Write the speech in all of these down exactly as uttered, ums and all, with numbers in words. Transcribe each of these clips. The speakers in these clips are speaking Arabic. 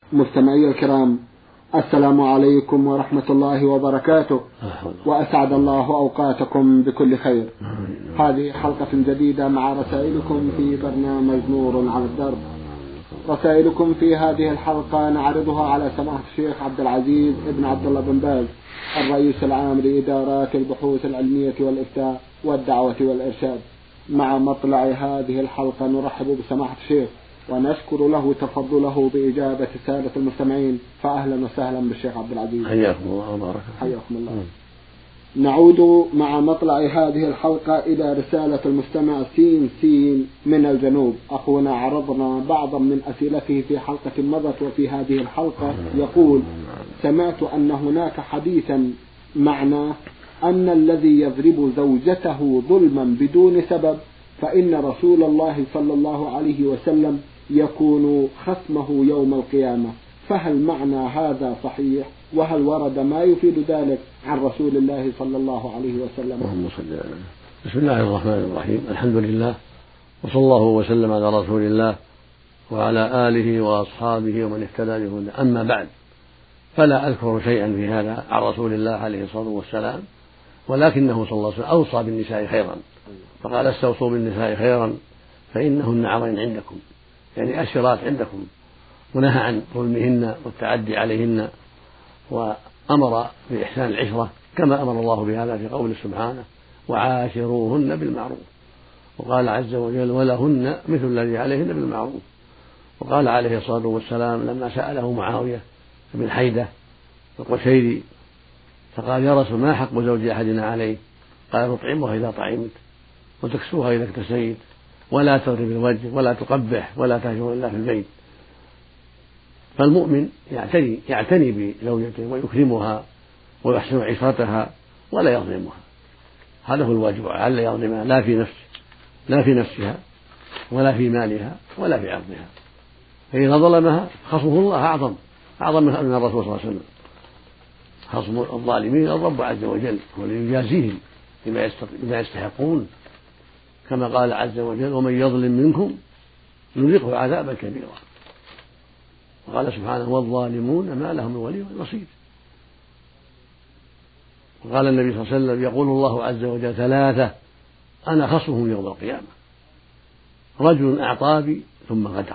مستمعي الكرام، السلام عليكم ورحمة الله وبركاته، وأسعد الله أوقاتكم بكل خير. هذه حلقة جديدة مع رسائلكم في برنامج نور على الدرب. رسائلكم في هذه الحلقة نعرضها على سماحة الشيخ عبد العزيز ابن عبد الله بن باز، الرئيس العام لإدارات البحوث العلمية والإفتاء والدعوة والإرشاد. مع مطلع هذه الحلقة نرحب بسماحة الشيخ ونشكر له تفضله بإجابة السادة المستمعين، فأهلا وسهلا بالشيخ عبد العزيز. حياكم الله وبارك. حياكم الله. نعود مع مطلع هذه الحلقة إلى رسالة المستمع سين سين من الجنوب. أخونا عرضنا بعضا من أسئلته في حلقة مضت، وفي هذه الحلقة يقول: سمعت أن هناك حديثا معناه أن الذي يضرب زوجته ظلما بدون سبب فإن رسول الله صلى الله عليه وسلم يكون خصمه يوم القيامة، فهل معنى هذا صحيح؟ وهل ورد ما يفيد ذلك عن رسول الله صلى الله عليه وسلم؟ اللهم صل على. بسم الله الرحمن الرحيم، الحمد لله وصلى الله وسلم على رسول الله وعلى آله وأصحابه ومن اهتدى بهداه. أما بعد، فلا أذكر شيئا في هذا عن رسول الله عليه الصلاة والسلام، ولكنه صلى الله عليه وسلم أوصى بالنساء خيرا، فقال: استوصوا بالنساء خيرا فإنهن عظيم عندكم، يعني أشرات عندكم، ونهى عن ظلمهن والتعدي عليهن، وأمر بإحسان العشرة كما أمر الله بهذا في قوله سبحانه: وعاشروهن بالمعروف. وقال عز وجل: ولهن مثل الذي عليهن بالمعروف. وقال عليه الصلاة والسلام لما سأله معاوية بن حيدة القشيري فقال: يا رسول، ما حق زوج أحدنا عليه؟ قال: تطعمها إذا طعمت، وتكسوها إذا اكتسيت، ولا تضرب الوجه، ولا تقبح، ولا تهجر إلا في البيت. فالمؤمن يعتني يعتني بزوجته ويكرمها ويحسن عشرتها ولا يظلمها، هذا هو الواجب عليه، لا يظلمها لا في نفسه لا في نفسها ولا في مالها ولا في عرضها، فإذا ظلمها خصمه الله أعظم أعظم من الرسول صلى الله عليه وسلم. خصم الظالمين الرب عز وجل هو الذي يجازيهم بما يستحقون، كما قال عز وجل: ومن يظلم منكم نذقه عذابا كبيرا. وقال سبحانه: والظالمون ما لهم من ولي ونصير. وقال النبي صلى الله عليه وسلم: يقول الله عز وجل: ثلاثة أنا خصمهم يوم القيامة: رجل أعطى بي ثم غدر،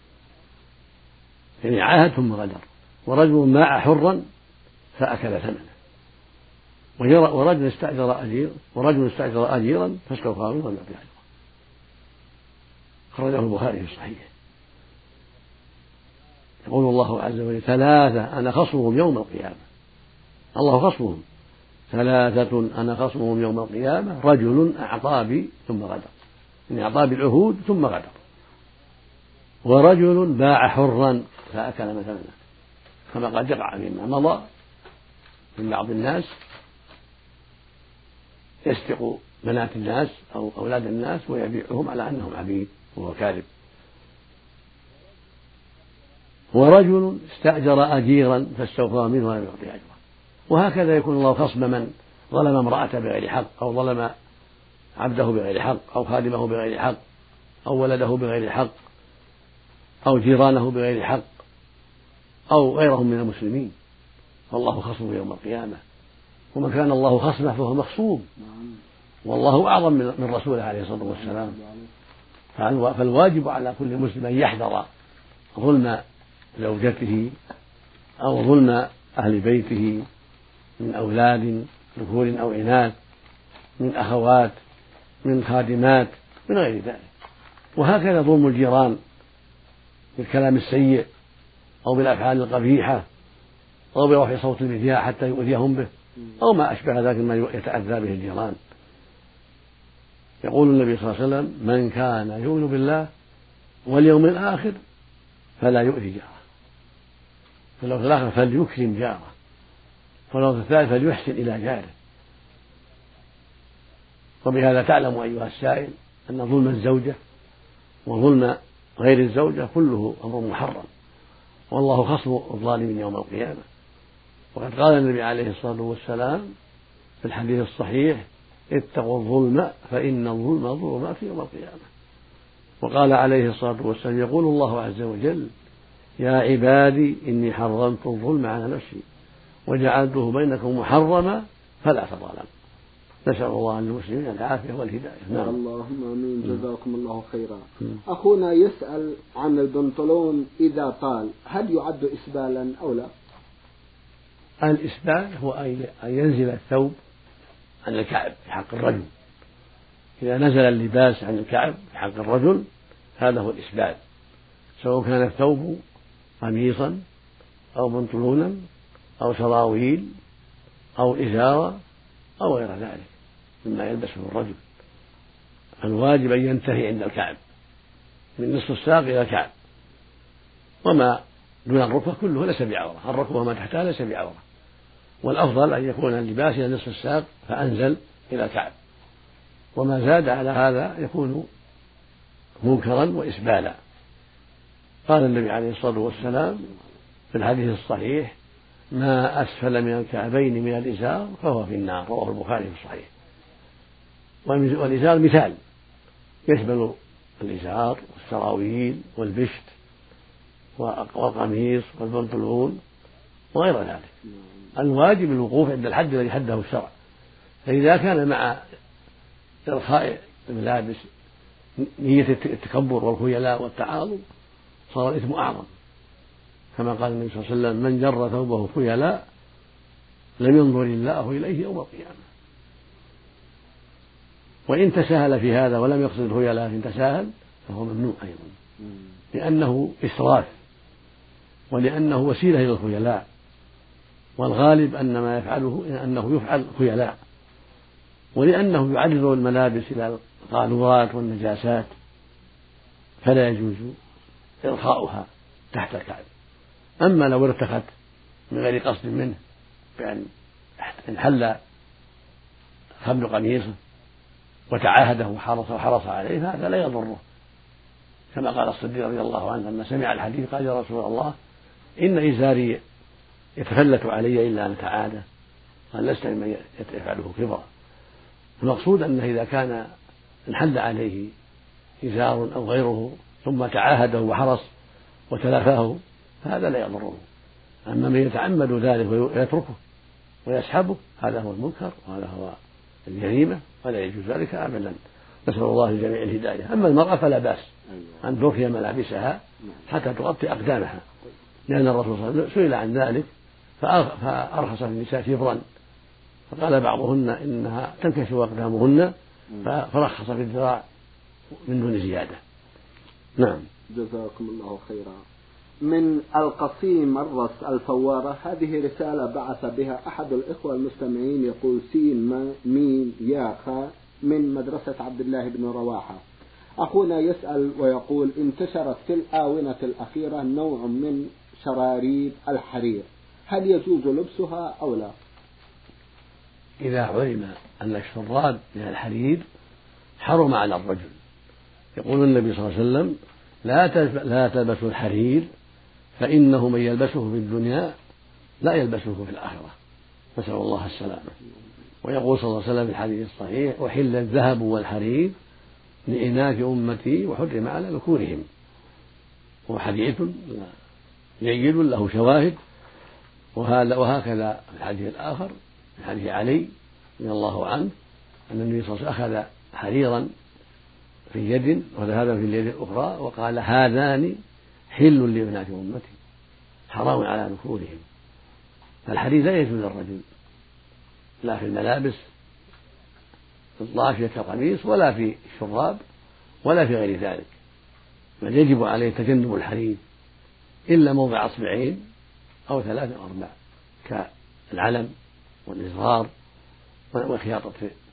يعني عاهد ثم غدر، ورجل باع حرا فأكل ثمنه، ورجل استأجر أجير ورجل استأجر أجيرا فاستوفى منه ولم يعطه أجره. خرجه البخاري في الصحيح. يقول الله عز وجل: ثلاثة أنا خصمهم يوم القيامة، الله خصمهم. ثلاثة أنا خصمهم يوم القيامة: رجل أعطى بي ثم غدر، يعني أعطى بالعهود ثم غدر، ورجل باع حرا فأكل مثلا، كما قد يقع فيما مضى من بعض الناس يسرق بنات الناس أو أولاد الناس ويبيعهم على أنهم عبيد وهو كاذب. ورجل استأجر أجيرا فاستوفى منه ولم يعطه أجره. وهكذا يكون الله خصم من ظلم امرأته بغير حق، أو ظلم عبده بغير حق، أو خادمه بغير حق، أو ولده بغير حق، أو جيرانه بغير حق، أو غيرهم من المسلمين، فالله خصمه يوم القيامة. ومن كان الله خصمه فهو مخصوم، والله أعظم من رسوله عليه الصلاة والسلام. فالواجب على كل مسلم أن يحذر ظلم زوجته أو ظلم أهل بيته من أولاد ذكور أو إناث، من أخوات، من خادمات، من غير ذلك. وهكذا ظلم الجيران بالكلام السيء أو بالأفعال القبيحة أو برفع صوت المذياع حتى يؤذيهم به أو ما أشبه ذلك مما يتأذى به الجيران. يقول النبي صلى الله عليه وسلم: من كان يؤمن بالله واليوم الآخر فلا يؤذي جاره، فلو في الآخر فليكرم جاره، فلو في الثالث فليحسن إلى جاره. وبهذا تعلم أيها السائل أن ظلم الزوجة وظلم غير الزوجة كله أمر محرم، والله خصم الظالمين يوم القيامة. وقد قال النبي عليه الصلاة والسلام في الحديث الصحيح: اتقوا الظلم فإن الظلم ظلمات يوم القيامة. وقال عليه الصلاة والسلام: يقول الله عز وجل: يا عبادي إني حرمت الظلم على نفسي وجعلته بينكم محرما فلا تظالموا. نسأل الله للمسلمين العافية والهداية. نعم. اللهم آمين. جزاكم الله خيرا. أخونا يسأل عن البنطلون إذا طال هل يعد إسبالا أو لا؟ الإسبال هو أن ينزل الثوب عن الكعب في حق الرجل. إذا نزل اللباس عن الكعب في حق الرجل هذا هو الإسبال، سواء كان الثوب قميصا أو بنطلونا أو سراويل أو إزارة أو غير ذلك مما يلبسه الرجل. الواجب أن ينتهي عند الكعب من نصف الساق إلى الكعب، وما دون الركبة كله ليس بعورة، الركبة وما تحتها ليس بعورة، والأفضل أن يكون اللباس إلى نصف الساق فأنزل إلى الكعب، وما زاد على هذا يكون منكرا وإسبالا. قال النبي عليه الصلاة والسلام في الحديث الصحيح: ما أسفل من الكعبين من الإزار فهو في النار، رواه البخاري في الصحيح. والإزار مثال يشمل الإزار والسراويل والبشت والقميص والبنطلون وغير ذلك. الواجب الوقوف عند الحد الذي حده الشرع، فإذا كان مع إرخاء الملابس نية التكبر والخيلاء والتعاظم صار الإثم أعظم، كما قال النبي صلى الله عليه وسلم: من جر ثوبه خيلاء لم ينظر الله إليه يوم القيامة. وإن تساهل في هذا ولم يقصد الخيلاء إن تساهل فهو ممنوع أيضا، لأنه إسراف ولأنه وسيلة إلى الخيلاء، والغالب أن ما يفعله أنه يفعل خيلاء، ولأنه يعرض الملابس إلى القاذورات والنجاسات فلا يجوز إرخاؤها تحت الكعب. أما لو ارتخت من غير قصد منه بأن انحل خبل قميصه وتعاهده وحرص وحرص عليه فهذا لا يضره، كما قال الصديق رضي الله عنه لما سمع الحديث قال: يا رسول الله إن إزاري يتفلت علي إلا أن أتعاهده. قال: لست ممن يفعله كبرا. المقصود أنه إذا كان انحل عليه إزار أو غيره ثم تعاهده وحرص وتلافاه فهذا لا يضره. أما من يتعمد ذلك ويتركه ويسحبه هذا هو المنكر وهذا هو الجريمة ولا يجوز ذلك أبدا. نسأل الله للجميع الهداية. أما المرأة فلا بأس أن ترخي ملابسها حتى تغطي أقدامها، لأن الرسول صلى الله عليه وسلم سئل عن ذلك فأرخص النساء شبرا، فقال بعضهن إنها تنكشف أقدامهن فرخص في الذراع من دون زيادة. نعم. جزاكم الله خيرا. من القصيم الرس الفوارة هذه رسالة بعث بها أحد الإخوة المستمعين يقول: سين ميم يا خاء من مدرسة عبد الله بن رواحة. أخونا يسأل ويقول: انتشرت في الآونة الأخيرة نوع من شراريب الحرير، هل يجوز لبسها أو لا؟ إذا علم أن الشراب من الحرير حرم على الرجل. يقول النبي صلى الله عليه وسلم: لا تلبسوا الحرير فإنه من يلبسه في الدنيا لا يلبسه في الآخرة، نسأل الله السلامة. ويقول صلى الله عليه وسلم في الحديث الصحيح: أحل الذهب والحرير لإناث أمتي وحرم على ذكورهم. وحديث جيد له شواهد. وهكذا في الحديث الآخر في حديث علي رضي الله عنه أن النبي صلى الله عليه وسلم أخذ حريرا في يد وذهبا في اليد الأخرى وقال: هذان حل لبنات أمتي حرام على ذكورهم. فالحرير لا يجوز للرجل لا في الملابس الضافية كالقميص ولا في الشراب ولا في غير ذلك، بل يجب عليه تجنب الحرير إلا موضع أصبعين أو ثلاثة أو أربع كالعلم والإزرار وخياطة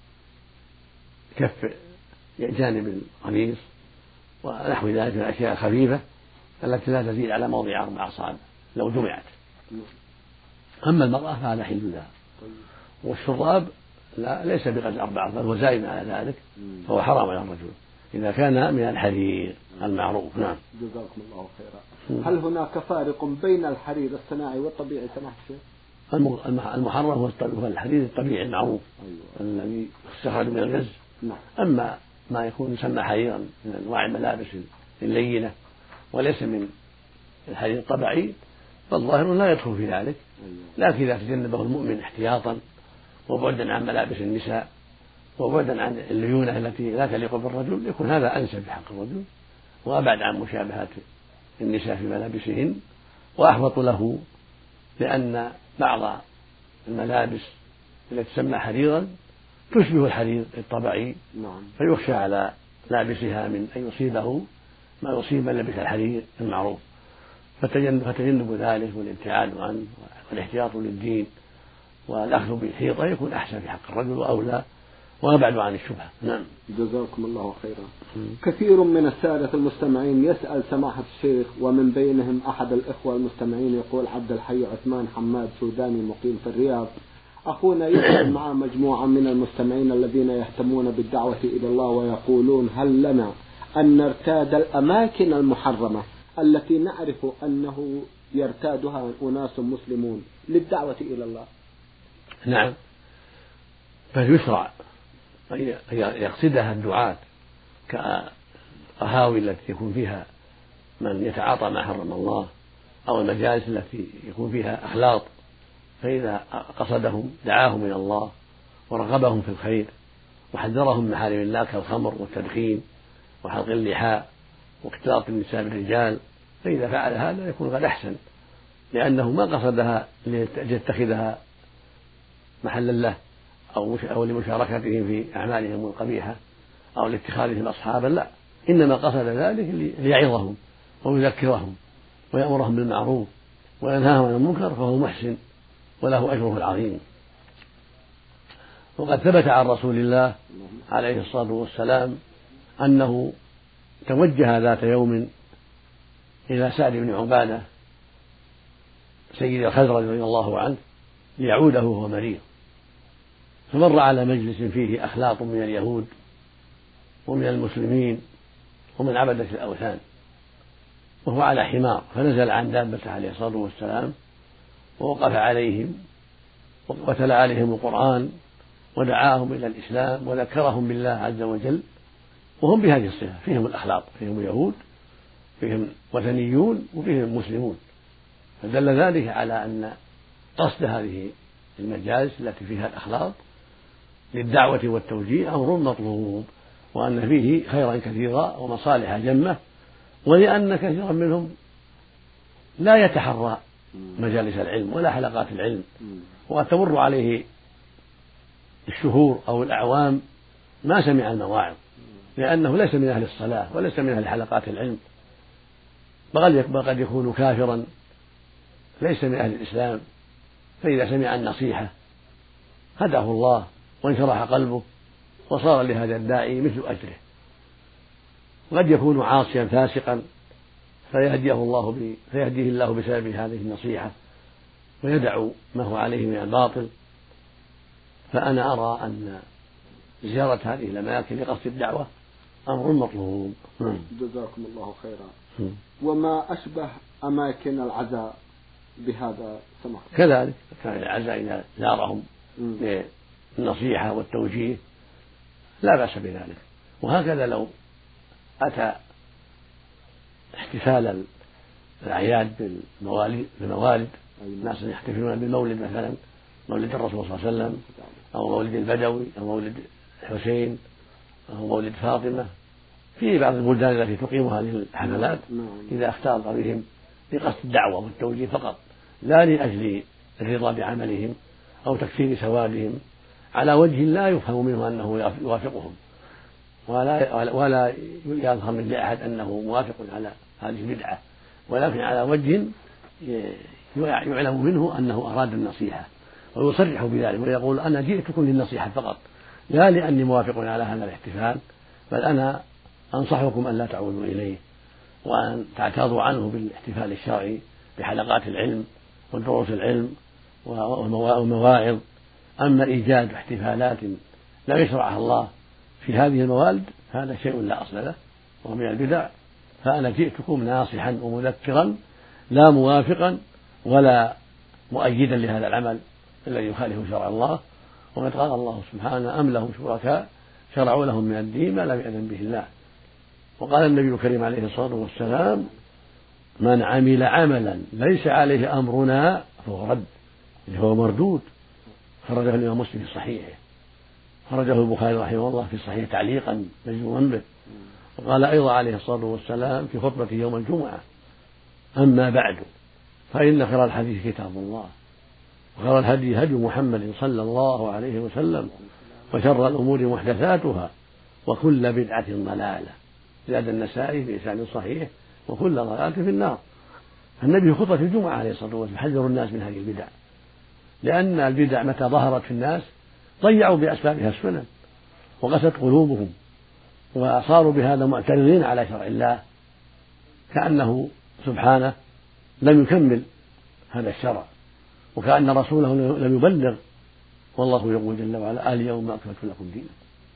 كف جانب القميص ونحو ذلك من الأشياء الخفيفة التي لا تزيد على موضع أربع أصابع لو جمعت. أما المرأة فهذا حل لها، والشراب لا ليس بقدر أربع بل وزائد على ذلك فهو حرام على الرجل إذا كان من الحرير المعروف. نعم. جزاكم الله خيرا. هل هناك فارق بين الحرير الصناعي والطبيعي سماحة الشيخ؟ المحرم هو الحرير الطبيعي المعروف الذي يستخرج من الغز. نعم. أما ما يكون يسمى حريرا من أنواع الملابس اللينة وليس من الحرير الطبعي فالظاهر لا يدخل في ذلك، لكن إذا تجنبه المؤمن احتياطا وبعدا عن ملابس النساء وبعدا عن الليونة التي لا تليق بالرجل يكون هذا أنسب في حق الرجل وأبعد عن مشابهة النساء في ملابسهن وأحوط له، لأن بعض الملابس التي تسمى حريرا تشبه الحرير الطبيعي فيخشى على لابسها من أن يصيبه ما يصيب من لبس الحرير المعروف، فتجنب ذلك والابتعاد عنه والاحتياط للدين والأخذ بالحيطة يكون أحسن في حق الرجل وأولى وأبعد عن الشبهة. نعم. جزاكم الله خيرا. كثير من السادة المستمعين يسأل سماحة الشيخ، ومن بينهم أحد الإخوة المستمعين يقول عبد الحي عثمان حماد سوداني مقيم في الرياض، أخونا يسأل مع مجموعة من المستمعين الذين يهتمون بالدعوة إلى الله ويقولون هل لنا أن نرتاد الأماكن المحرمة التي نعرف أنه يرتادها أناس مسلمون للدعوة إلى الله؟ نعم، فيشرع أن يقصدها الدعاة كقهاوي التي يكون فيها من يتعاطى ما حرم الله أو المجالس التي يكون فيها أخلاط، فإذا قصدهم دعاهم إلى الله ورغبهم في الخير وحذرهم من محارم الله كالخمر والتدخين وحلق اللحاء واختلاط النساء بالرجال، فإذا فعل هذا يكون قد أحسن، لأنه ما قصدها ليتخذها محلا له أو لمشاركتهم في أعمالهم القبيحة أو لاتخاذهم أصحابا، لا، إنما قصد ذلك ليعظهم ويذكرهم ويأمرهم بالمعروف وينهاهم عن المنكر، فهو محسن وله أجره العظيم. وقد ثبت عن رسول الله عليه الصلاة والسلام أنه توجه ذات يوم إلى سعد بن عبادة سيد الخزرج رضي الله عنه ليعوده وهو مريض، فمر على مجلس فيه أخلاط من اليهود ومن المسلمين ومن عبدة الأوثان وهو على حمار، فنزل عن دابته عليه الصلاة والسلام ووقف عليهم وتلا عليهم القرآن ودعاهم إلى الإسلام وذكرهم بالله عز وجل، وهم بهذه الصفة، فيهم الأخلاط، فيهم يهود، فيهم وثنيون، وفيهم مسلمون، فدل ذلك على أن قصد هذه المجالس التي فيها الأخلاط للدعوة والتوجيه أمر مطلوب، وأن فيه خيرا كثيرا ومصالح جمة، ولأن كثيرا منهم لا يتحرى مجالس العلم ولا حلقات العلم، وقد تمر عليه الشهور أو الأعوام ما سمع المواعظ، لأنه ليس من أهل الصلاة وليس من أهل حلقات العلم، بل قد يكون كافرا ليس من أهل الإسلام، فإذا سمع النصيحة هداه الله وانشرح قلبه وصار لهذا الداعي مثل أجره. قد يكون عاصيا فاسقا فيهديه الله ب... فيهديه الله بسبب هذه النصيحة ويدع ما هو عليه من الباطل. فأنا أرى أن زيارة هذه الأماكن لقصد الدعوة أمر مطلوب. جزاكم الله خيرا. وما أشبه أماكن العزاء بهذا سمح؟ كذلك كان العزاء إذا زارهم للنصيحة والتوجيه لا بأس بذلك، وهكذا لو أتى احتفال الأعياد بالموالد، الناس يحتفلون بالمولد مثلا مولد الرسول صلى الله عليه وسلم أو مولد البدوي أو مولد الحسين أو مولد فاطمة، في بعض البلدان التي تقيم هذه الحفلات إذا اختلط بهم لقصد الدعوة والتوجيه فقط، لا لأجل الرضا بعملهم أو تكفير سوادهم على وجه لا يفهم منه أنه يوافقهم ولا ولا يظهر من أحد أنه موافق على هذه البدعة، ولكن على وجه يعلم منه أنه أراد النصيحة ويصرح بذلك ويقول أنا جئتكم للنصيحة فقط لا لأني موافق على هذا الاحتفال، بل أنا أنصحكم أن لا تعودوا إليه وأن تعتاضوا عنه بالاحتفال الشرعي بحلقات العلم ودروس العلم والمواعظ. أما إيجاد احتفالات لا يشرعها الله في هذه الموالد هذا شيء لا أصل له وهو من البدع، فأنا جئتكم ناصحا ومذكرا لا موافقا ولا مؤيدا لهذا العمل الذي يخالف شرع الله. وقد قال الله سبحانه أم لهم شركاء شرعوا لهم من الدين ما لم يأذن به الله. وقال النبي الكريم عليه الصلاة والسلام من عمل عملا ليس عليه أمرنا فهو رد، اللي هو مردود. خرجه الإمام مسلم في صحيحه، خرجه البخاري رحمه الله في صحيح تعليقا مجزوما به. وقال أيضا عليه الصلاة والسلام في خطبته يوم الجمعة: أما بعد فإن خير الحديث كتاب الله، وخير الهدي هدي محمد صلى الله عليه وسلم، وشر الأمور محدثاتها، وكل بدعة ضلالة. زاد النسائي بإسناد صحيح: وكل ضلالة في النار. النبي خطبة الجمعة عليه الصلاة والسلام يحذر الناس من هذه البدع، لأن البدع متى ظهرت في الناس ضيعوا بأسبابها السنن وقست قلوبهم، وصاروا بهذا معترضين على شرع الله، كأنه سبحانه لم يكمل هذا الشرع، وكأن رسوله لم يبلغ، والله يقول جل وعلا: اليوم أكملت لكم دينكم.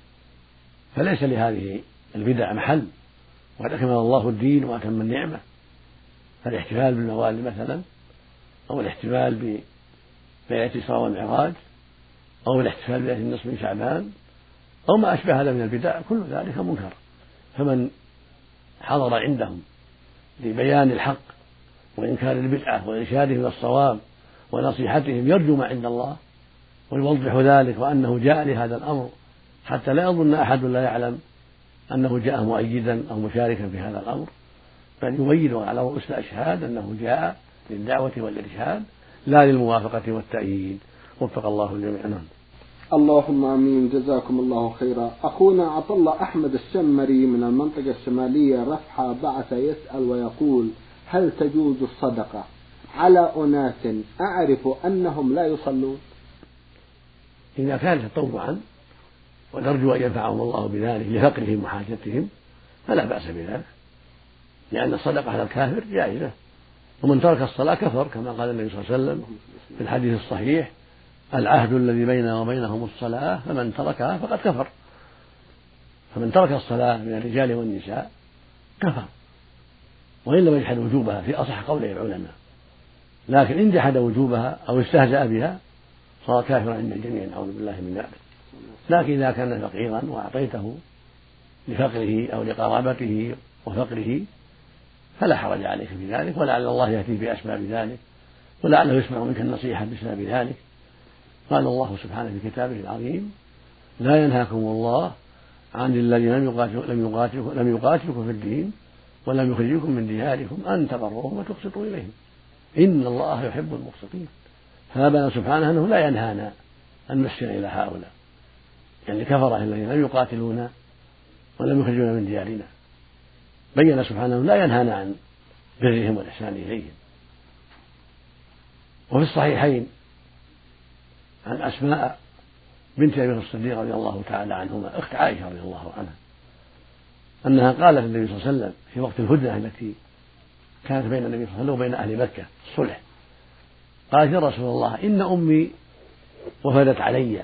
فليس لهذه البدع محل، وقد أكمل الله الدين وأتم النعمة. فالاحتفال بالموالد مثلا، أو الاحتفال بليلة الإسراء والمعراج، أو الاحتفال بليلة النصف من شعبان، أو ما أشبه هذا من البدع، كل ذلك منكر. فمن حضر عندهم لبيان الحق وإنكار البدعة وإرشادهم إلى الصواب ونصيحتهم يرجو ما عند الله ويوضح ذلك، وأنه جاء لهذا الأمر، حتى لا يظن أحد لا يعلم أنه جاء مؤيدا أو مشاركا في هذا الأمر، بل يبين على رؤوس الأشهاد أنه جاء للدعوة والإرشاد لا للموافقة والتأييد. وفق الله الجميع. اللهم آمين. جزاكم الله خيرا. أخونا عبد الله أحمد الشمري من المنطقة الشمالية رفحة بعث يسأل ويقول: هل تجوز الصدقة على أناس أعرف أنهم لا يصلون؟ إذا كانت تطوعا ونرجو أن ينفعهم الله بذلك لفقرهم وحاجتهم فلا بأس بذلك، لأن الصدقة على الكافر جائزة، ومن ترك الصلاة كفر، كما قال النبي صلى الله عليه وسلم في الحديث الصحيح: العهد الذي بيننا وبينهم الصلاة، فمن تركها فقد كفر. فمن ترك الصلاة من الرجال والنساء كفر، وإن لم يجحد وجوبها في أصح قولي العلماء. لكن إن جحد وجوبها أو استهزأ بها صار كافرا عند الجميع، نعوذ بالله من ذلك. لكن إذا كان فقيرا وأعطيته لفقره أو لقرابته وفقره فلا حرج عليك في ذلك، ولعل الله يأتي بأسباب ذلك، ولعله يسمع منك النصيحة بسبب ذلك. قال الله سبحانه في كتابه العظيم: لا ينهاكم الله عن الذين لم يقاتلكم لم يقاتلكم في الدين ولم يخرجوكم من دياركم أن تبروهم وتقسطوا إليهم إن الله يحب المقسطين. فبين سبحانه أنه لا ينهانا أن نحسن إلى هؤلاء، يعني كفر الذين لم يقاتلونا ولم يخرجونا من ديارنا. بين سبحانه لا ينهانا عن برهم والإحسان إليهم. وفي الصحيحين عن أسماء بنت أبي بكر الصديق رضي الله تعالى عنهما أخت عائشة رضي الله عنها أنها قالت للنبي صلى الله عليه وسلم في وقت الهدنة التي كانت بين النبي صلى الله عليه وسلم وبين أهل مكة الصلح، قالت: يا رسول الله، إن أمي وفدت علي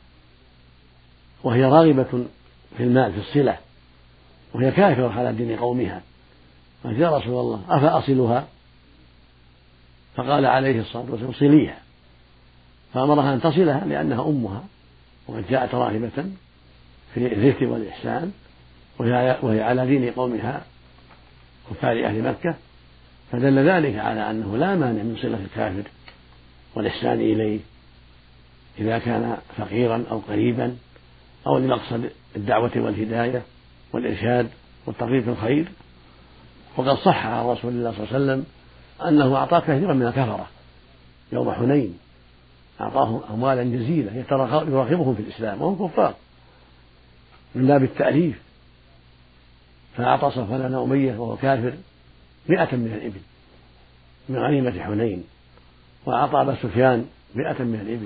وهي راغبة في المال في الصلة، وهي كافرة على دين قومها، قالت: يا رسول الله، أفأصلها؟ فقال عليه الصلاة والسلام: صليها. فأمرها أن تصلها لأنها أمها، وقد جاءت راغبة في الذكر والإحسان، وهي على دين قومها كفار أهل مكة، فدل ذلك على أنه لا مانع من صلة الكافر والإحسان إليه إذا كان فقيرا أو قريبا أو لمقصد الدعوة والهداية والإرشاد والترغيب في الخير. وقد صح عن رسول الله صلى الله عليه وسلم أنه أعطاه كثيرا من الكفرة يوم حنين، أعطاهم أموالا جزيلة يراغبهم في الإسلام وهم كفار من باب التأليف، فأعطى صفوان أمية وهو كافر مئة من الإبل من غنيمة حنين، وأعطى أبا سفيان مئة من الإبل،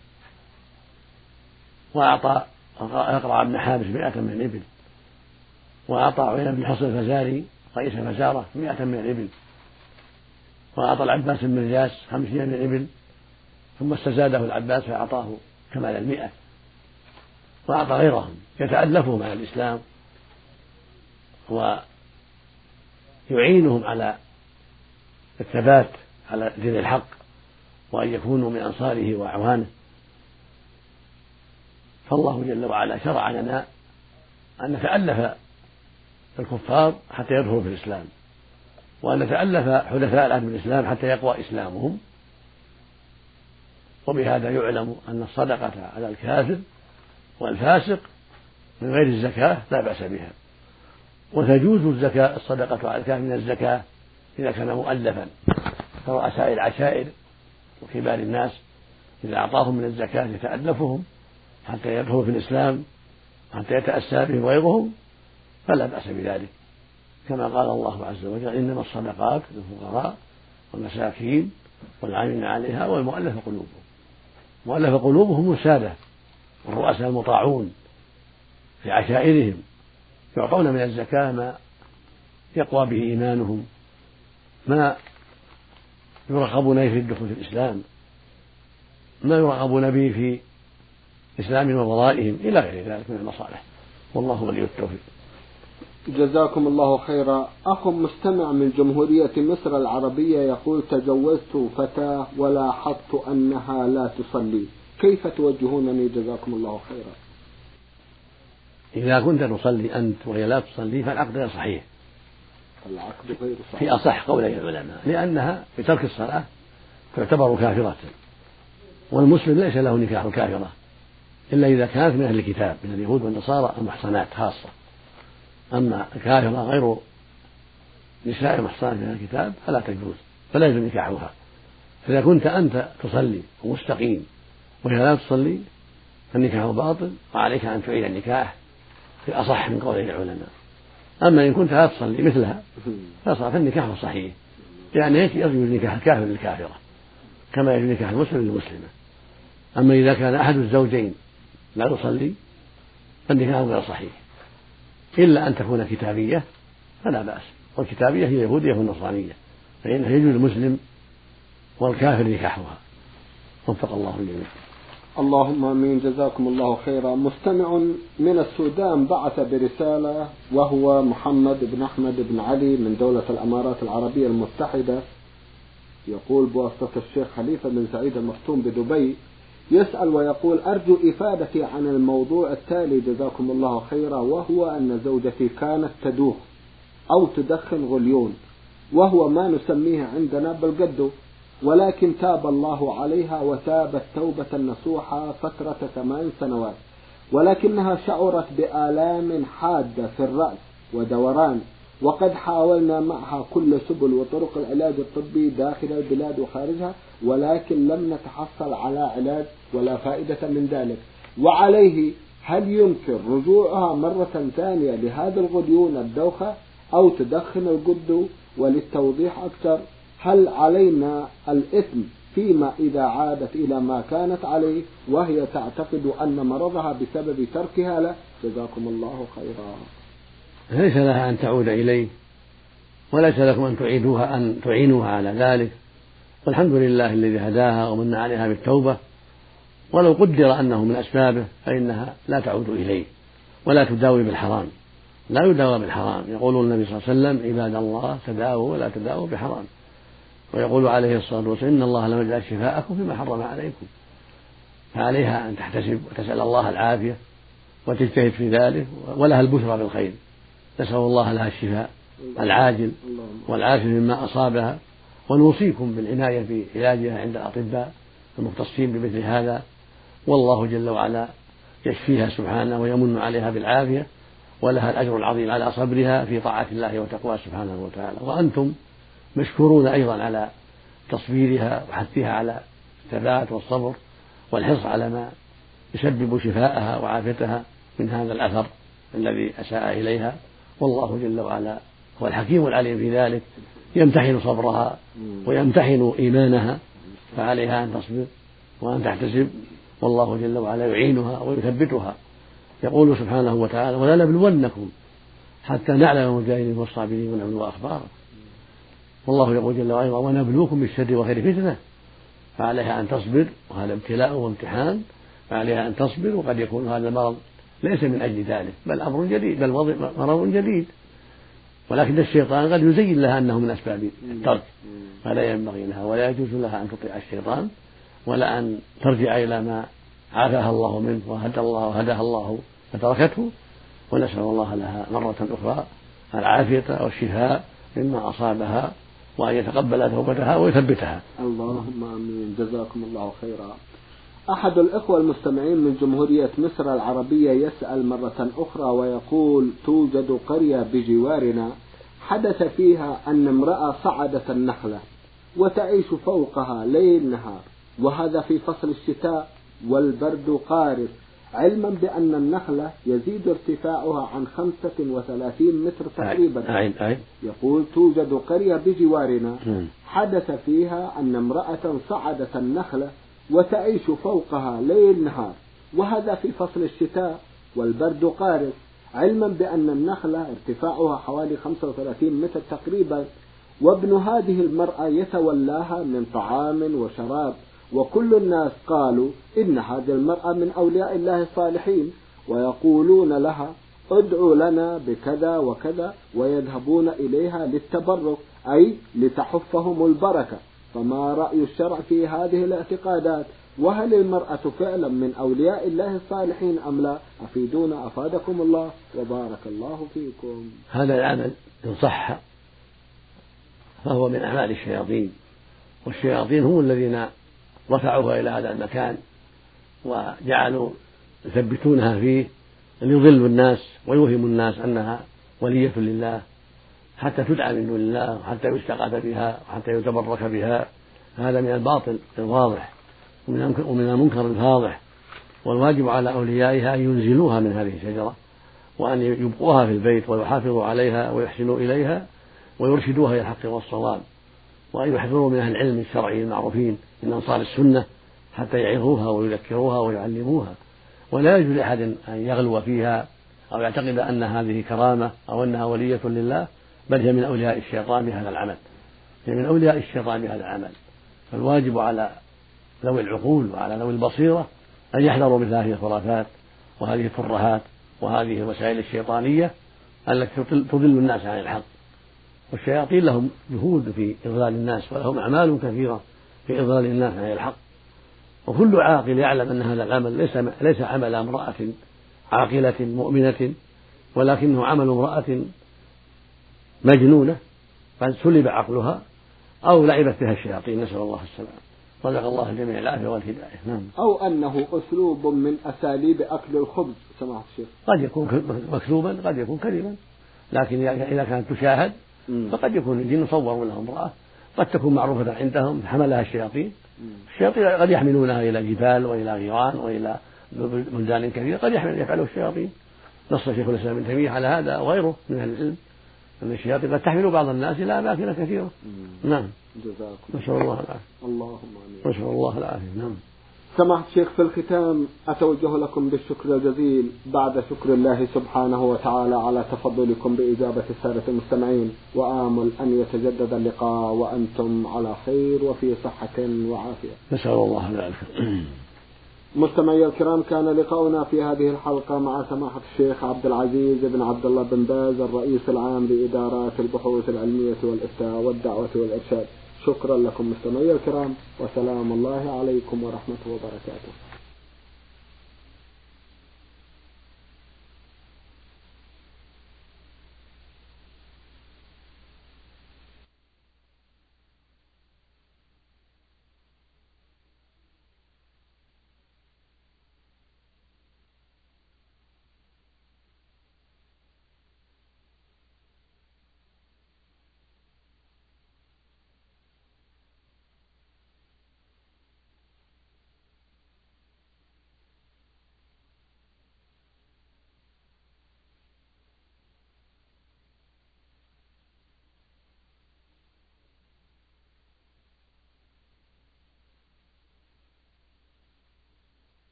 وأعطى أقرع بن حابس مئة من الإبل، وأعطى عيينة بن حصن الفزاري رئيس الفزارة مئة من الإبل، وأعطى العباس بن مرجاس خمسين من الإبل، ثم استزاده العباس فأعطاه كمال المئة، وأعطى غيرهم يتألفهم على الإسلام ويعينهم على الثبات على دين الحق وأن يكونوا من أنصاره وأعوانه. فالله جل وعلا شرع لنا أن نتألف الكفار حتى يدخلوا في الإسلام، وأن نتألف حدثاء العهد بالإسلام حتى يقوى إسلامهم. وبهذا يعلم أن الصدقة على الكافر والفاسق من غير الزكاة لا بأس بها، وتجوز الزكاة الصدقة على الكافر من الزكاة إذا كان مؤلفا كرؤساء العشائر وكبار الناس، إذا أعطاهم من الزكاة يتألفهم حتى يدخلوا في الإسلام حتى يتأسى بهم غيرهم فلا بأس بذلك، كما قال الله عز وجل: إنما الصدقات للفقراء والمساكين والعاملين عليها والمؤلف قلوبهم. مؤلف قلوبهم السادة والرؤساء المطاعون في عشائرهم، يعطون من الزكاة ما يقوى به إيمانهم، ما يرغبون به في الدخول في الإسلام، ما يرغبون به في إسلام وضرائهم إلى غير ذلك من المصالح، والله ولي التوفيق. جزاكم الله خيرا. أخ مستمع من جمهورية مصر العربية يقول: تجوزت فتاة ولاحظت أنها لا تصلي، كيف توجهونني جزاكم الله خيرا؟ إذا كنت تصلي أنت وهي لا تصلي فالعقد غير صحيح، العقد غير صحيح في أصح قولي العلماء، لأنها بترك الصلاة تعتبر كافرة، والمسلم ليس له نكاح الكافرة إلا إذا كانت من أهل الكتاب من اليهود والنصارى المحصنات خاصة، أما الكافرة غير نساء المحصنات من أهل الكتاب فلا تجوز، فلا يجوز نكاحها. فإذا كنت أنت تصلي ومستقيم وهي لا تصلي فالنكاح باطل، وعليك أن تعيد النكاح في أصح من قول العلماء. أما إن كنت لا تصلي مثلها فالنكاح صحيح، يعني يجوز نكاح الكافر للكافرة كما يجوز نكاح المسلم للمسلمة. أما إذا كان أحد الزوجين لا يصلي فالنكاح غير صحيح، إلا أن تكون كتابية فلا بأس، والكتابية هي اليهودية والنصرانية، فإنه يجوز المسلم والكافر نكاحها. وفق الله الجميع. اللهم امين. جزاكم الله خيرا. مستمع من السودان بعث برسالة وهو محمد بن احمد بن علي من دولة الامارات العربية المتحدة، يقول بواسطة الشيخ خليفة بن سعيد المختوم بدبي، يسأل ويقول: أرجو إفادتي عن الموضوع التالي جزاكم الله خيرا، وهو أن زوجتي كانت تدوخ أو تدخن غليون، وهو ما نسميه عندنا بالقدو، ولكن تاب الله عليها وتابت توبة نصوحة فترة ثمان سنوات، ولكنها شعرت بآلام حادة في الرأس ودوران، وقد حاولنا معها كل سبل وطرق العلاج الطبي داخل البلاد وخارجها، ولكن لم نتحصل على علاج ولا فائدة من ذلك. وعليه هل يمكن رجوعها مرة ثانية لهذا الغليون الدوخة أو تدخن القدو؟ وللتوضيح أكثر، هل علينا الإثم فيما إذا عادت إلى ما كانت عليه وهي تعتقد أن مرضها بسبب تركها له؟ جزاكم الله خيرا. ليس لها أن تعود إليه، وليس لكم أن تعيدوها أن تعينوها على ذلك، والحمد لله الذي هداها ومن عليها بالتوبة، ولو قدر أنه من أسبابه فإنها لا تعود إليه ولا تداوي بالحرام، لا يداوى بالحرام. يقول النبي صلى الله عليه وسلم: عباد الله تداووا ولا تداووا بحرام. ويقول عليه الصلاة والسلام: إن الله لم يجعل شفاءكم فيما حرم عليكم. فعليها أن تحتسب وتسأل الله العافية وتجتهد في ذلك، ولها البشرى بالخير، نسأل الله لها الشفاء العاجل والعافية مما أصابها، ونوصيكم بالعناية في علاجها عند الأطباء المختصين بمثل هذا، والله جل وعلا يشفيها سبحانه ويمن عليها بالعافية، ولها الأجر العظيم على صبرها في طاعة الله وتقواه سبحانه وتعالى. وأنتم مشكورون أيضا على تصبيرها وحثها على الثبات والصبر والحرص على ما يسبب شفاءها وعافيتها من هذا الأثر الذي أساء إليها، والله جل وعلا هو الحكيم العليم في ذلك، يمتحن صبرها ويمتحن إيمانها، فعليها أن تصبر وأن تحتسب، والله جل وعلا يعينها ويثبتها. يقول سبحانه وتعالى: ولنبلونكم حتى نعلم المجاهدين والصابرين ونبلو أخباركم. والله يقول جل وعلا: ونبلوكم بالشر والخير فتنة، فعليها أن تصبر، وهذا ابتلاء وامتحان، فعليها أن تصبر. وقد يكون هذا المرض ليس من أجل ذلك، بل أمر جديد، بل مرض جديد، ولكن الشيطان قد يزين لها أنه من أسباب الترك، فلا ينبغي لها ولا يجوز لها أن تطيع الشيطان، ولا أن ترجع إلى ما عافاها الله منه وهدى الله وهداها الله فتركته. ونسأل الله لها مرة أخرى العافية والشفاء مما أصابها، وأن يتقبل توبتها ويثبتها. اللهم آمين. جزاكم الله خيرا. أحد الإخوة المستمعين من جمهورية مصر العربية يسأل مرة أخرى ويقول: توجد قرية بجوارنا حدث فيها أن امرأة صعدت النخلة وتعيش فوقها ليل نهار، وهذا في فصل الشتاء والبرد قارس، علما بأن النخلة يزيد ارتفاعها عن خمسة وثلاثين متر تقريبا. يقول: توجد قرية بجوارنا حدث فيها أن امرأة صعدت النخلة وتعيش فوقها ليل نهار، وهذا في فصل الشتاء والبرد قارس، علما بأن النخلة ارتفاعها حوالي خمسة وثلاثين متر تقريبا، وابن هذه المرأة يتولاها من طعام وشراب، وكل الناس قالوا إن هذه المرأة من أولياء الله الصالحين، ويقولون لها: ادعوا لنا بكذا وكذا، ويذهبون إليها للتبرك، أي لتحفهم البركة. فما رأي الشرع في هذه الاعتقادات؟ وهل المرأة فعلا من أولياء الله الصالحين أم لا؟ أفيدونا أفادكم الله وبارك الله فيكم. هذا العمل إن صح فهو من أعمال الشياطين، والشياطين هم الذين رفعوها إلى هذا المكان وجعلوا يثبتونها فيه ليضلوا الناس ويوهموا الناس أنها ولية لله، حتى تدعى من دون الله، وحتى يستغاث بها، وحتى يتبرك بها. هذا من الباطل الواضح ومن المنكر الفاضح، والواجب على أوليائها أن ينزلوها من هذه الشجرة، وأن يبقوها في البيت ويحافظوا عليها ويحسنوا إليها ويرشدوها إلى الحق والصواب، وأن يحذروا من أهل العلم الشرعي المعروفين من أنصار السنة حتى يعظوها ويذكروها ويعلموها. ولا يجوز لأحد أن يغلو فيها أو يعتقد أن هذه كرامة أو أنها ولية لله، بل هي من أولياء الشيطان بهذا العمل، هي من أولياء الشيطان بهذا العمل. فالواجب على ذوي العقول وعلى ذوي البصيرة أن يحذروا مثل هذه الخرافات وهذه الترهات وهذه الوسائل الشيطانية التي تضل الناس عن الحق. والشياطين لهم جهود في إضلال الناس، ولهم أعمال كثيرة في إضلال الناس عن الحق، وكل عاقل يعلم أن هذا العمل ليس ليس عمل امرأة عاقلة مؤمنة، ولكنه عمل امرأة مجنونة قد سلب عقلها أو لعبت بها الشياطين، نسأل الله السلامة. رزق الله الجميع العافية والهداية. نعم. أو أنه أسلوب من أساليب أكل الخبز سماحة الشيخ، قد يكون مكذوبا قد يكون كذبا، لكن إذا كانت تشاهد فقد يكون الجن صوروا لها امرأة قد تكون معروفة عندهم حملها الشياطين. الشياطين قد يحملونها إلى جبال وإلى غيران وإلى بلدان كثيرة، قد يفعله الشياطين. نص شيخ الإسلام ابن تيمية على هذا وغيره من أهل العلم، أن الشياطين قد تحمل بعض الناس إلى أماكن كثيرة. نعم. جزاكم نسأل الله العافية. اللهم آمين. نسأل الله العافية. نعم. سماحة الشيخ، في الختام أتوجه لكم بالشكر الجزيل بعد شكر الله سبحانه وتعالى على تفضلكم بإجابة السادة المستمعين، وآمل أن يتجدد اللقاء وأنتم على خير وفي صحة وعافية. نسأل الله العافية. مستمعي الكرام، كان لقاؤنا في هذه الحلقة مع سماحة الشيخ عبد العزيز بن عبد الله بن باز الرئيس العام لإدارات البحوث العلمية والإفتاء والدعوة والإرشاد. شكرا لكم مستمعي الكرام، وسلام الله عليكم ورحمته وبركاته.